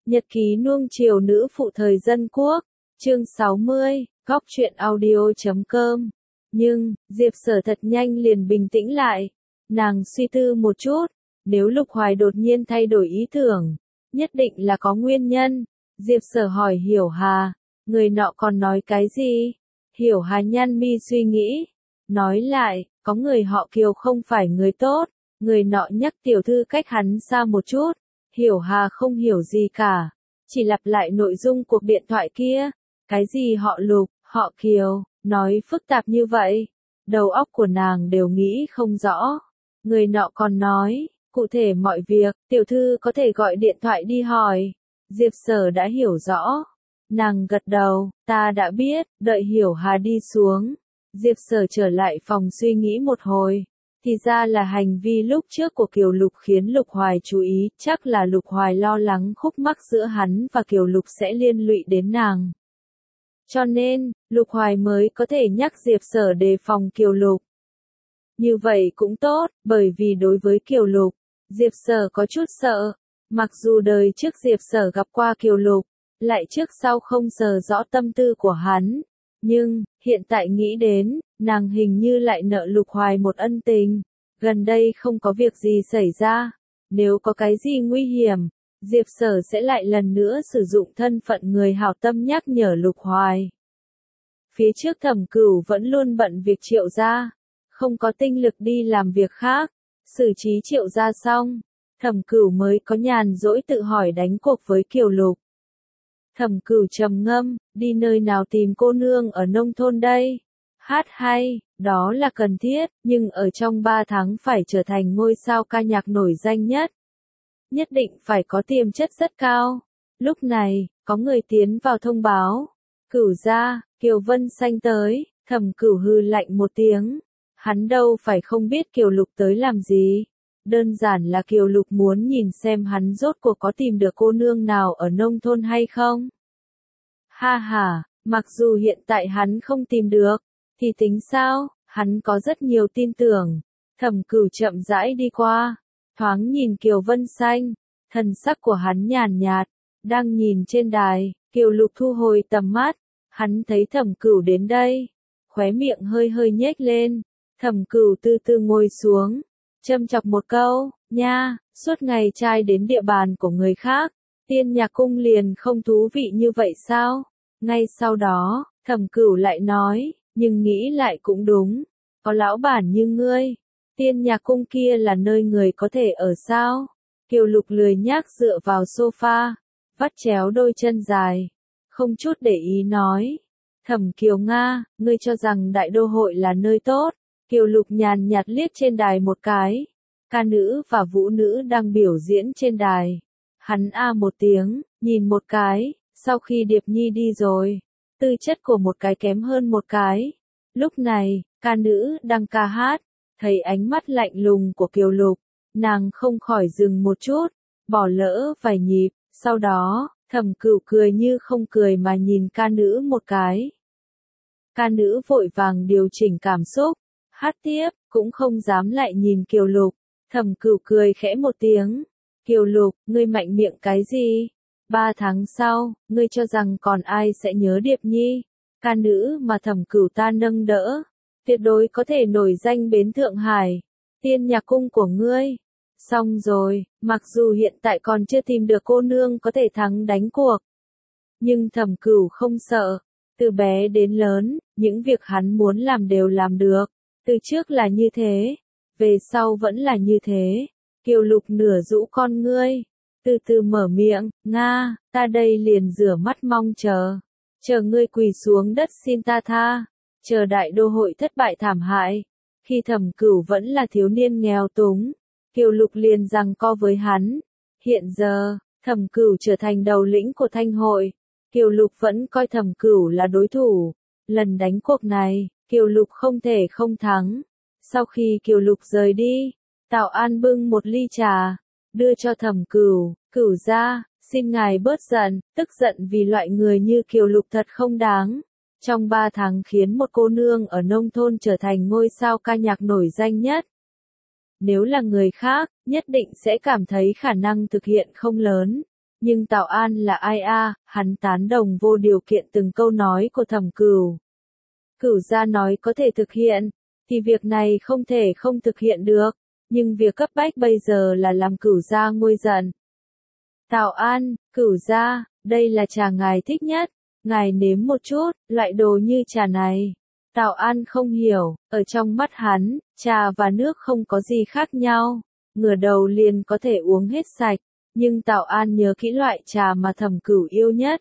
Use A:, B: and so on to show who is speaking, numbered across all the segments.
A: Nhật ký nuông chiều nữ phụ thời dân quốc, chương 60, góc truyện audio.com. Nhưng, Diệp Sở thật nhanh liền bình tĩnh lại. Nàng suy tư một chút, nếu Lục Hoài đột nhiên thay đổi ý tưởng, nhất định là có nguyên nhân. Diệp Sở hỏi Hiểu Hà, người nọ còn nói cái gì? Hiểu Hà nhăn mi suy nghĩ, nói lại, có người họ Kiều không phải người tốt. Người nọ nhắc tiểu thư cách hắn xa một chút. Hiểu Hà không hiểu gì cả, chỉ lặp lại nội dung cuộc điện thoại kia. Cái gì họ Lục, họ Kiều, nói phức tạp như vậy, đầu óc của nàng đều nghĩ không rõ. Người nọ còn nói, cụ thể mọi việc, tiểu thư có thể gọi điện thoại đi hỏi. Diệp Sở đã hiểu rõ. Nàng gật đầu, ta đã biết, đợi Hiểu Hà đi xuống. Diệp Sở trở lại phòng suy nghĩ một hồi. Thì ra là hành vi lúc trước của Kiều Lục khiến Lục Hoài chú ý, chắc là Lục Hoài lo lắng khúc mắc giữa hắn và Kiều Lục sẽ liên lụy đến nàng. Cho nên, Lục Hoài mới có thể nhắc Diệp Sở đề phòng Kiều Lục. Như vậy cũng tốt, bởi vì đối với Kiều Lục, Diệp Sở có chút sợ. Mặc dù đời trước Diệp Sở gặp qua Kiều Lục, lại trước sau không sờ rõ tâm tư của hắn. Nhưng, hiện tại nghĩ đến, nàng hình như lại nợ Lục Hoài một ân tình. Gần đây không có việc gì xảy ra. Nếu có cái gì nguy hiểm, Diệp Sở sẽ lại lần nữa sử dụng thân phận người hảo tâm nhắc nhở Lục Hoài. Phía trước Thẩm Cửu vẫn luôn bận việc Triệu gia, không có tinh lực đi làm việc khác. Xử trí Triệu gia xong, Thẩm Cửu mới có nhàn rỗi tự hỏi đánh cuộc với Kiều Lục. Thẩm Cửu trầm ngâm, đi nơi nào tìm cô nương ở nông thôn đây? Hát hay, đó là cần thiết, nhưng ở trong 3 tháng phải trở thành ngôi sao ca nhạc nổi danh nhất. Nhất định phải có tiềm chất rất cao. Lúc này, có người tiến vào thông báo. Cửu gia, Kiều Vân Xanh tới. Thẩm Cửu hừ lạnh một tiếng. Hắn đâu phải không biết Kiều Lục tới làm gì. Đơn giản là Kiều Lục muốn nhìn xem hắn rốt cuộc có tìm được cô nương nào ở nông thôn hay không. Ha ha, mặc dù hiện tại hắn không tìm được, thì tính sao, hắn có rất nhiều tin tưởng. Thẩm Cửu chậm rãi đi qua, thoáng nhìn Kiều Vân Xanh, thần sắc của hắn nhàn nhạt, đang nhìn trên đài. Kiều Lục thu hồi tầm mắt, hắn thấy Thẩm Cửu đến đây, khóe miệng hơi hơi nhếch lên. Thẩm Cửu từ từ ngồi xuống, châm chọc một câu, nha, suốt ngày trai đến địa bàn của người khác, Tiên Nhạc Cung liền không thú vị như vậy sao? Ngay sau đó, Thẩm Cửu lại nói, nhưng nghĩ lại cũng đúng, có lão bản như ngươi, Tiên Nhạc Cung kia là nơi người có thể ở sao? Kiều Lục lười nhác dựa vào sofa, vắt chéo đôi chân dài, không chút để ý nói, Thẩm Kiều Nga, ngươi cho rằng đại đô hội là nơi tốt? Kiều Lục nhàn nhạt liếc trên đài một cái, ca nữ và vũ nữ đang biểu diễn trên đài. Hắn a một tiếng, nhìn một cái, sau khi Điệp Nhi đi rồi, tư chất của một cái kém hơn một cái. Lúc này, ca nữ đang ca hát, thấy ánh mắt lạnh lùng của Kiều Lục, nàng không khỏi dừng một chút, bỏ lỡ vài nhịp, sau đó, Thẩm Cửu cười như không cười mà nhìn ca nữ một cái. Ca nữ vội vàng điều chỉnh cảm xúc, hát tiếp, cũng không dám lại nhìn Kiều Lục. Thẩm Cửu cười khẽ một tiếng. Kiều Lục, ngươi mạnh miệng cái gì? 3 tháng sau, ngươi cho rằng còn ai sẽ nhớ Điệp Nhi? Ca nữ mà Thẩm Cửu ta nâng đỡ, tuyệt đối có thể nổi danh bến Thượng Hải. Tiên Nhạc Cung của ngươi. Xong rồi, mặc dù hiện tại còn chưa tìm được cô nương có thể thắng đánh cuộc. Nhưng Thẩm Cửu không sợ. Từ bé đến lớn, những việc hắn muốn làm đều làm được. Từ trước là như thế, về sau vẫn là như thế. Kiều Lục nửa rũ con ngươi, từ từ mở miệng, Nga, ta đây liền rửa mắt mong chờ ngươi quỳ xuống đất xin ta tha, chờ đại đô hội thất bại thảm hại. Khi Thẩm Cửu vẫn là thiếu niên nghèo túng, Kiều Lục liền giằng co với hắn. Hiện giờ, Thẩm Cửu trở thành đầu lĩnh của Thanh hội, Kiều Lục vẫn coi Thẩm Cửu là đối thủ. Lần đánh cuộc này, Kiều Lục không thể không thắng. Sau khi Kiều Lục rời đi, Tào An bưng một ly trà, đưa cho Thẩm Cửu, Cửu gia, xin ngài bớt giận, tức giận vì loại người như Kiều Lục thật không đáng. Trong 3 tháng khiến một cô nương ở nông thôn trở thành ngôi sao ca nhạc nổi danh nhất. Nếu là người khác, nhất định sẽ cảm thấy khả năng thực hiện không lớn. Nhưng Tào An là ai a? Hắn tán đồng vô điều kiện từng câu nói của Thẩm Cửu. Cửu gia nói có thể thực hiện, thì việc này không thể không thực hiện được, nhưng việc cấp bách bây giờ là làm Cửu gia nguôi giận. Tào An, Cửu gia, đây là trà ngài thích nhất, ngài nếm một chút, loại đồ như trà này. Tào An không hiểu, ở trong mắt hắn, trà và nước không có gì khác nhau, ngửa đầu liền có thể uống hết sạch, nhưng Tào An nhớ kỹ loại trà mà Thẩm Cửu yêu nhất.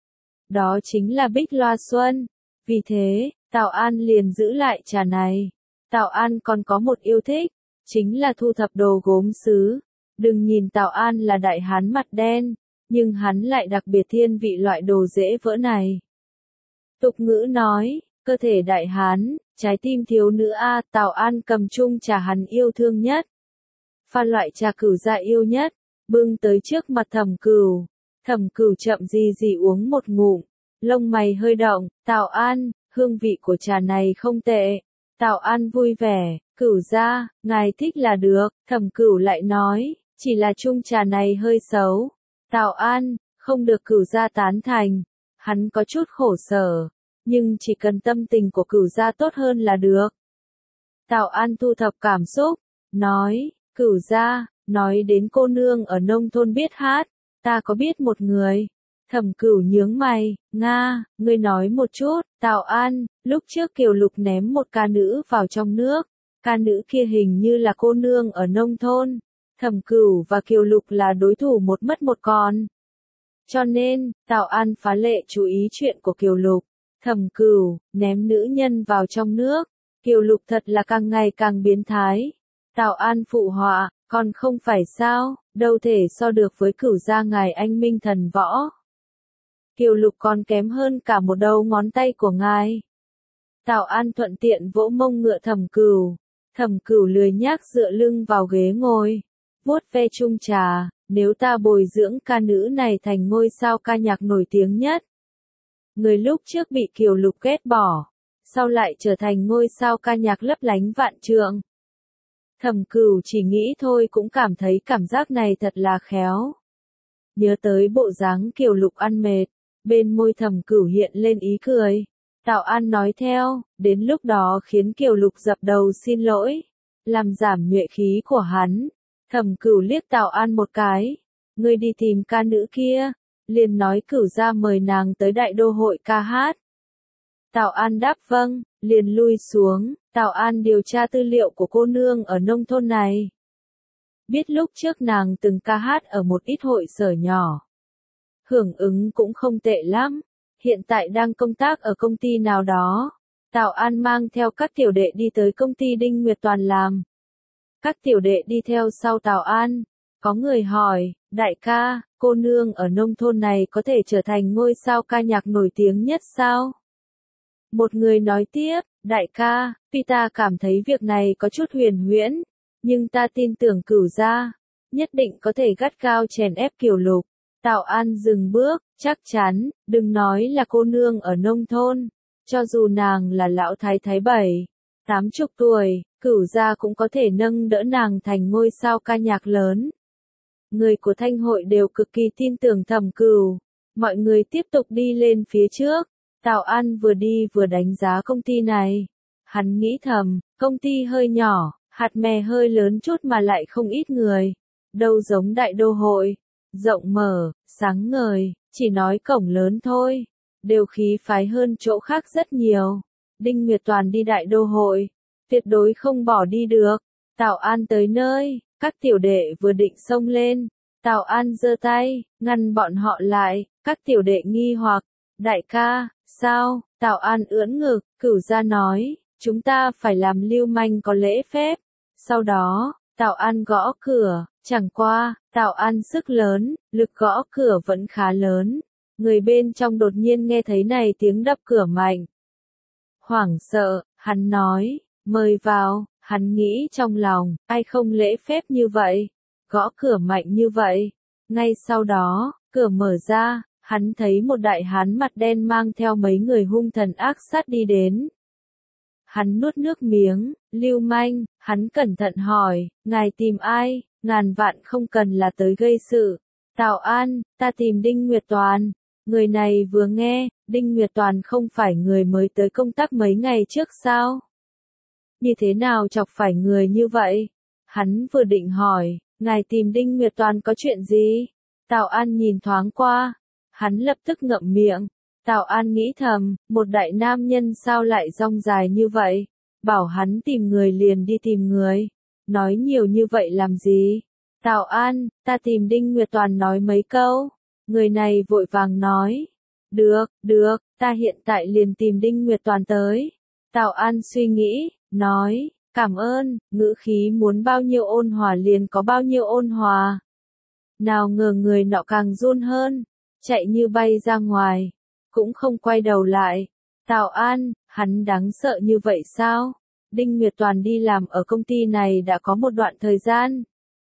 A: Đó chính là Bích Loa Xuân, vì thế, Tào An liền giữ lại trà này. Tào An còn có một yêu thích, chính là thu thập đồ gốm sứ. Đừng nhìn Tào An là đại hán mặt đen, nhưng hắn lại đặc biệt thiên vị loại đồ dễ vỡ này. Tục ngữ nói, cơ thể đại hán, trái tim thiếu nữ a. Tào An cầm chung trà hắn yêu thương nhất. Pha loại trà Cửu gia yêu nhất, bưng tới trước mặt Thẩm Cửu. Thẩm Cửu chậm gì uống một ngụm, lông mày hơi động. Tào An, hương vị của trà này không tệ. Tào An vui vẻ, Cửu gia, ngài thích là được. Thẩm Cửu lại nói, chỉ là chung trà này hơi xấu. Tào An, không được Cửu gia tán thành. Hắn có chút khổ sở, nhưng chỉ cần tâm tình của Cửu gia tốt hơn là được. Tào An thu thập cảm xúc, nói, Cửu gia, nói đến cô nương ở nông thôn biết hát, ta có biết một người. Thẩm Cửu nhướng mày, Nga, ngươi nói một chút. Tào An, lúc trước Kiều Lục ném một ca nữ vào trong nước, ca nữ kia hình như là cô nương ở nông thôn. Thẩm Cửu và Kiều Lục là đối thủ một mất một còn. Cho nên, Tào An phá lệ chú ý chuyện của Kiều Lục. Thẩm Cửu, ném nữ nhân vào trong nước. Kiều Lục thật là càng ngày càng biến thái. Tào An phụ họa, còn không phải sao, đâu thể so được với Cửu gia ngài anh minh thần võ. Kiều Lục còn kém hơn cả một đầu ngón tay của ngài. Tào An thuận tiện vỗ mông ngựa Thẩm Cửu. Thẩm Cửu lười nhác dựa lưng vào ghế ngồi, vuốt ve chung trà, nếu ta bồi dưỡng ca nữ này thành ngôi sao ca nhạc nổi tiếng nhất. Người lúc trước bị Kiều Lục ghét bỏ, sau lại trở thành ngôi sao ca nhạc lấp lánh vạn trượng. Thẩm Cửu chỉ nghĩ thôi cũng cảm thấy cảm giác này thật là khéo. Nhớ tới bộ dáng Kiều Lục ăn mệt, bên môi Thẩm Cửu hiện lên ý cười. Tào An nói theo, đến lúc đó khiến Kiều Lục dập đầu xin lỗi, làm giảm nhuệ khí của hắn. Thẩm Cửu liếc Tào An một cái, ngươi đi tìm ca nữ kia, liền nói Cửu gia mời nàng tới đại đô hội ca hát. Tào An đáp vâng, liền lui xuống. Tào An điều tra tư liệu của cô nương ở nông thôn này. Biết lúc trước nàng từng ca hát ở một ít hội sở nhỏ. Hưởng ứng cũng không tệ lắm. Hiện tại đang công tác ở công ty nào đó. Tào An mang theo các tiểu đệ đi tới công ty Đinh Nguyệt Toàn làm. Các tiểu đệ đi theo sau Tào An. Có người hỏi, đại ca, cô nương ở nông thôn này có thể trở thành ngôi sao ca nhạc nổi tiếng nhất sao? Một người nói tiếp, đại ca, tuy ta cảm thấy việc này có chút huyền huyễn, nhưng ta tin tưởng Cửu gia, nhất định có thể gắt gao chèn ép Kiều Lục. Tào An dừng bước, chắc chắn, đừng nói là cô nương ở nông thôn, cho dù nàng là lão thái thái 70 tuổi, Cửu gia cũng có thể nâng đỡ nàng thành ngôi sao ca nhạc lớn. Người của Thanh hội đều cực kỳ tin tưởng Thẩm Cửu. Mọi người tiếp tục đi lên phía trước. Tào An vừa đi vừa đánh giá công ty này. Hắn nghĩ thầm, công ty hơi nhỏ, hạt mè hơi lớn chút mà lại không ít người. Đâu giống đại đô hội, rộng mở, sáng ngời, chỉ nói cổng lớn thôi. Đều khí phái hơn chỗ khác rất nhiều. Đinh Nguyệt Toàn đi đại đô hội, tuyệt đối không bỏ đi được. Tào An tới nơi, các tiểu đệ vừa định xông lên. Tào An giơ tay, ngăn bọn họ lại, các tiểu đệ nghi hoặc, đại ca, sao? Tào An ưỡn ngực, Cửu gia nói, chúng ta phải làm lưu manh có lễ phép. Sau đó, Tào An gõ cửa, chẳng qua, Tào An sức lớn, lực gõ cửa vẫn khá lớn. Người bên trong đột nhiên nghe thấy này tiếng đập cửa mạnh. Hoảng sợ, hắn nói, mời vào, hắn nghĩ trong lòng, ai không lễ phép như vậy, gõ cửa mạnh như vậy. Ngay sau đó, cửa mở ra, hắn thấy một đại hán mặt đen mang theo mấy người hung thần ác sát đi đến. Hắn nuốt nước miếng, lưu manh, hắn cẩn thận hỏi, ngài tìm ai, ngàn vạn không cần là tới gây sự. Tào An, ta tìm Đinh Nguyệt Toàn. Người này vừa nghe, Đinh Nguyệt Toàn không phải người mới tới công tác mấy ngày trước sao? Như thế nào chọc phải người như vậy? Hắn vừa định hỏi, ngài tìm Đinh Nguyệt Toàn có chuyện gì? Tào An nhìn thoáng qua, hắn lập tức ngậm miệng. Tào An nghĩ thầm, một đại nam nhân sao lại rong dài như vậy? Bảo hắn tìm người liền đi tìm người. Nói nhiều như vậy làm gì? Tào An, ta tìm Đinh Nguyệt Toàn nói mấy câu. Người này vội vàng nói. Được, ta hiện tại liền tìm Đinh Nguyệt Toàn tới. Tào An suy nghĩ, nói, cảm ơn, ngữ khí muốn bao nhiêu ôn hòa liền có bao nhiêu ôn hòa. Nào ngờ người nọ càng run hơn, chạy như bay ra ngoài, cũng không quay đầu lại. Tào An, hắn đáng sợ như vậy sao? Đinh Nguyệt Toàn đi làm ở công ty này đã có một đoạn thời gian.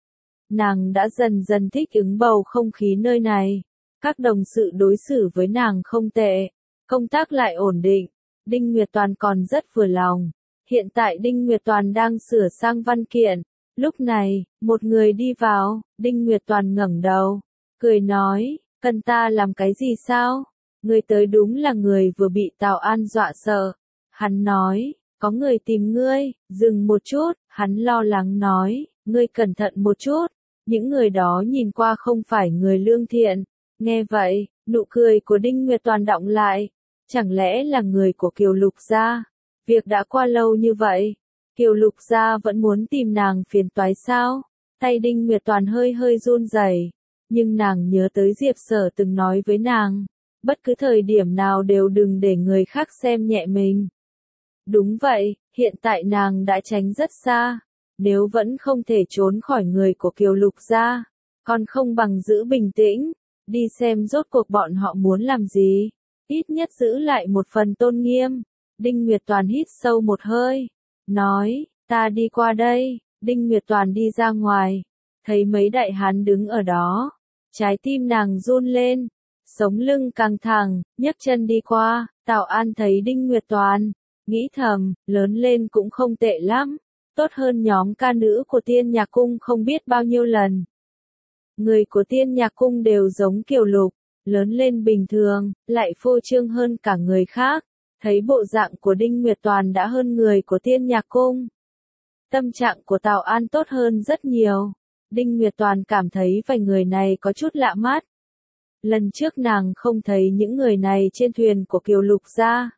A: Nàng đã dần dần thích ứng bầu không khí nơi này. Các đồng sự đối xử với nàng không tệ, công tác lại ổn định. Đinh Nguyệt Toàn còn rất vừa lòng. Hiện tại Đinh Nguyệt Toàn đang sửa sang văn kiện. Lúc này, một người đi vào, Đinh Nguyệt Toàn ngẩng đầu, cười nói, cần ta làm cái gì sao? Người tới đúng là người vừa bị Tào An dọa sợ. Hắn nói, có người tìm ngươi, dừng một chút, hắn lo lắng nói, ngươi cẩn thận một chút, những người đó nhìn qua không phải người lương thiện. Nghe vậy, nụ cười của Đinh Nguyệt Toàn đọng lại, chẳng lẽ là người của Kiều Lục gia? Việc đã qua lâu như vậy, Kiều Lục gia vẫn muốn tìm nàng phiền toái sao? Tay Đinh Nguyệt Toàn hơi hơi run rẩy, nhưng nàng nhớ tới Diệp Sở từng nói với nàng, bất cứ thời điểm nào đều đừng để người khác xem nhẹ mình. Đúng vậy, hiện tại nàng đã tránh rất xa, nếu vẫn không thể trốn khỏi người của Kiều Lục gia, còn không bằng giữ bình tĩnh, đi xem rốt cuộc bọn họ muốn làm gì, ít nhất giữ lại một phần tôn nghiêm. Đinh Nguyệt Toàn hít sâu một hơi, nói, ta đi qua đây. Đinh Nguyệt Toàn đi ra ngoài, thấy mấy đại hán đứng ở đó, trái tim nàng run lên, sống lưng căng thẳng, nhấc chân đi qua. Tào An thấy Đinh Nguyệt Toàn, nghĩ thầm, lớn lên cũng không tệ lắm, tốt hơn nhóm ca nữ của Tiên Nhạc Cung không biết bao nhiêu lần. Người của Tiên Nhạc Cung đều giống Kiều Lục, lớn lên bình thường, lại phô trương hơn cả người khác. Thấy bộ dạng của Đinh Nguyệt Toàn đã hơn người của Tiên Nhạc Cung. Tâm trạng của Tào An tốt hơn rất nhiều. Đinh Nguyệt Toàn cảm thấy vài người này có chút lạ mắt. Lần trước nàng không thấy những người này trên thuyền của Kiều Lục gia.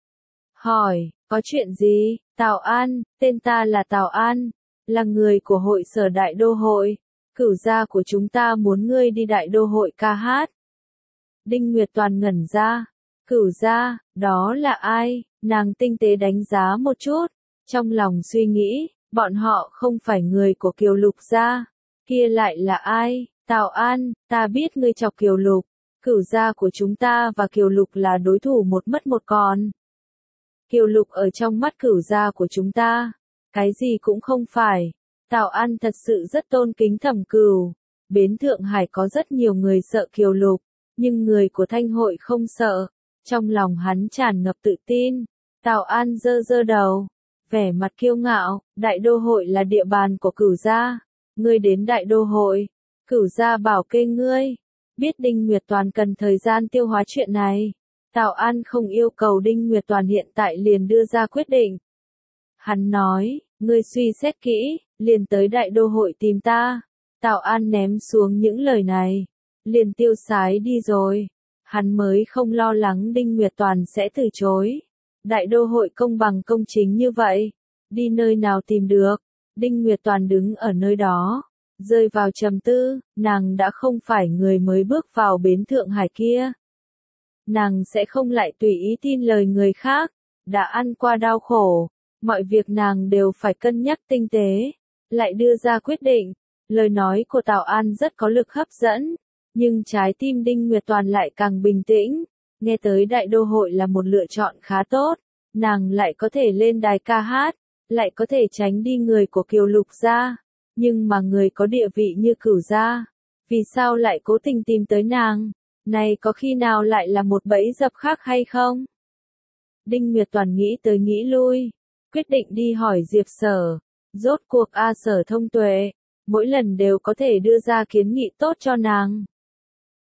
A: Hỏi, có chuyện gì? Tào An, tên ta là Tào An, là người của hội sở Đại Đô Hội. Cửu gia của chúng ta muốn ngươi đi Đại Đô Hội ca hát. Đinh Nguyệt Toàn ngẩn ra. Cửu gia, đó là ai? Nàng tinh tế đánh giá một chút, trong lòng suy nghĩ, bọn họ không phải người của Kiều Lục gia, kia lại là ai? Tào An, ta biết ngươi chọc Kiều Lục, cửu gia của chúng ta và Kiều Lục là đối thủ một mất một còn. Kiều Lục ở trong mắt cửu gia của chúng ta, cái gì cũng không phải. Tào An thật sự rất tôn kính Thẩm Cửu. Bến Thượng Hải có rất nhiều người sợ Kiều Lục, nhưng người của Thanh hội không sợ. Trong lòng hắn tràn ngập tự tin. Tào An giơ giơ đầu, vẻ mặt kiêu ngạo, Đại Đô Hội là địa bàn của cửu gia. Ngươi đến Đại Đô Hội, cửu gia bảo kê ngươi. Biết Đinh Nguyệt Toàn cần thời gian tiêu hóa chuyện này. Tào An không yêu cầu Đinh Nguyệt Toàn hiện tại liền đưa ra quyết định. Hắn nói, ngươi suy xét kỹ, liền tới Đại Đô Hội tìm ta. Tào An ném xuống những lời này, liền tiêu sái đi rồi. Hắn mới không lo lắng Đinh Nguyệt Toàn sẽ từ chối. Đại Đô Hội công bằng công chính như vậy, đi nơi nào tìm được? Đinh Nguyệt Toàn đứng ở nơi đó, rơi vào trầm tư, nàng đã không phải người mới bước vào bến Thượng Hải kia. Nàng sẽ không lại tùy ý tin lời người khác, đã ăn qua đau khổ, mọi việc nàng đều phải cân nhắc tinh tế, lại đưa ra quyết định. Lời nói của Tào An rất có lực hấp dẫn. Nhưng trái tim Đinh Nguyệt Toàn lại càng bình tĩnh, nghe tới Đại Đô Hội là một lựa chọn khá tốt, nàng lại có thể lên đài ca hát, lại có thể tránh đi người của Kiều Lục gia, nhưng mà người có địa vị như Cửu gia, vì sao lại cố tình tìm tới nàng, này có khi nào lại là một bẫy dập khác hay không? Đinh Nguyệt Toàn nghĩ tới nghĩ lui, quyết định đi hỏi Diệp Sở, rốt cuộc A Sở thông tuệ, mỗi lần đều có thể đưa ra kiến nghị tốt cho nàng.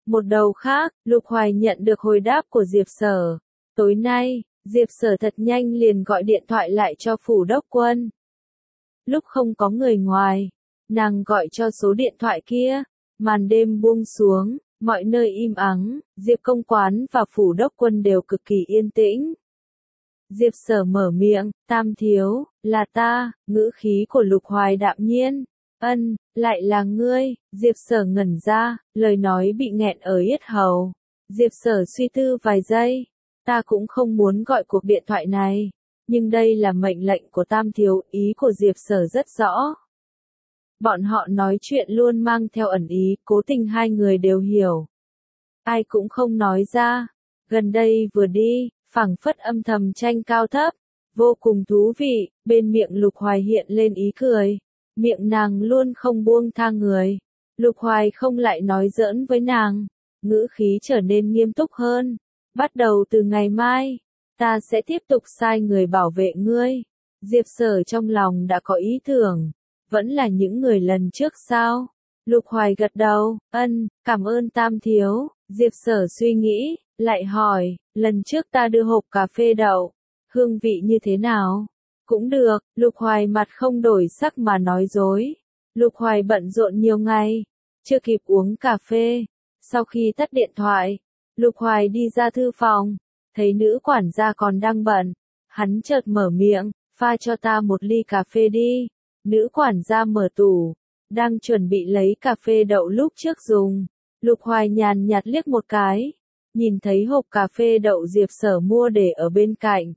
A: Một đầu khác, Lục Hoài nhận được hồi đáp của Diệp Sở. Tối nay, Diệp Sở thật nhanh liền gọi điện thoại lại cho Phủ Đốc Quân. Lúc không có người ngoài, nàng gọi cho số điện thoại kia, màn đêm buông xuống, mọi nơi im ắng, Diệp Công Quán và Phủ Đốc Quân đều cực kỳ yên tĩnh. Diệp Sở mở miệng, Tam thiếu, là ta, ngữ khí của Lục Hoài đạm nhiên. Ân, lại là ngươi, Diệp Sở ngẩn ra, lời nói bị nghẹn ở yết hầu. Diệp Sở suy tư vài giây, ta cũng không muốn gọi cuộc điện thoại này, nhưng đây là mệnh lệnh của Tam thiếu, ý của Diệp Sở rất rõ. Bọn họ nói chuyện luôn mang theo ẩn ý, cố tình hai người đều hiểu. Ai cũng không nói ra, gần đây vừa đi, phảng phất âm thầm tranh cao thấp, vô cùng thú vị, bên miệng Lục Hoài hiện lên ý cười. Miệng nàng luôn không buông tha người. Lục Hoài không lại nói giỡn với nàng. Ngữ khí trở nên nghiêm túc hơn. Bắt đầu từ ngày mai, ta sẽ tiếp tục sai người bảo vệ ngươi. Diệp Sở trong lòng đã có ý tưởng. Vẫn là những người lần trước sao? Lục Hoài gật đầu, ân, cảm ơn Tam thiếu. Diệp Sở suy nghĩ, lại hỏi, lần trước ta đưa hộp cà phê đậu. Hương vị như thế nào? Cũng được, Lục Hoài mặt không đổi sắc mà nói dối. Lục Hoài bận rộn nhiều ngày, chưa kịp uống cà phê. Sau khi tắt điện thoại, Lục Hoài đi ra thư phòng, thấy nữ quản gia còn đang bận. Hắn chợt mở miệng, pha cho ta một ly cà phê đi. Nữ quản gia mở tủ, đang chuẩn bị lấy cà phê đậu lúc trước dùng. Lục Hoài nhàn nhạt liếc một cái, nhìn thấy hộp cà phê đậu Diệp Sở mua để ở bên cạnh.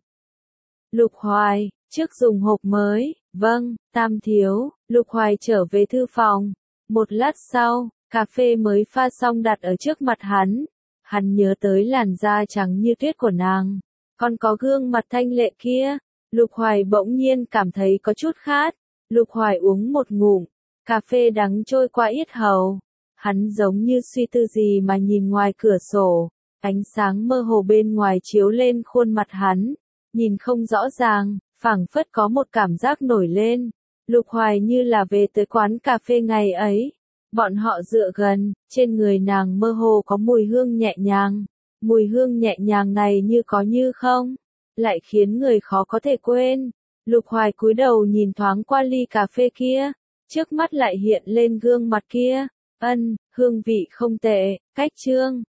A: Lục Hoài, trước dùng hộp mới, vâng, Tam thiếu. Lục Hoài trở về thư phòng. Một lát sau, cà phê mới pha xong đặt ở trước mặt hắn. Hắn nhớ tới làn da trắng như tuyết của nàng, còn có gương mặt thanh lệ kia. Lục Hoài bỗng nhiên cảm thấy có chút khát. Lục Hoài uống một ngụm, cà phê đắng trôi qua yết hầu. Hắn giống như suy tư gì mà nhìn ngoài cửa sổ. Ánh sáng mơ hồ bên ngoài chiếu lên khuôn mặt hắn, nhìn không rõ ràng, phảng phất có một cảm giác nổi lên. Lục Hoài như là về tới quán cà phê ngày ấy. Bọn họ dựa gần, trên người nàng mơ hồ có mùi hương nhẹ nhàng. Mùi hương nhẹ nhàng này như có như không, lại khiến người khó có thể quên. Lục Hoài cúi đầu nhìn thoáng qua ly cà phê kia, trước mắt lại hiện lên gương mặt kia. Ân, hương vị không tệ, cách chương.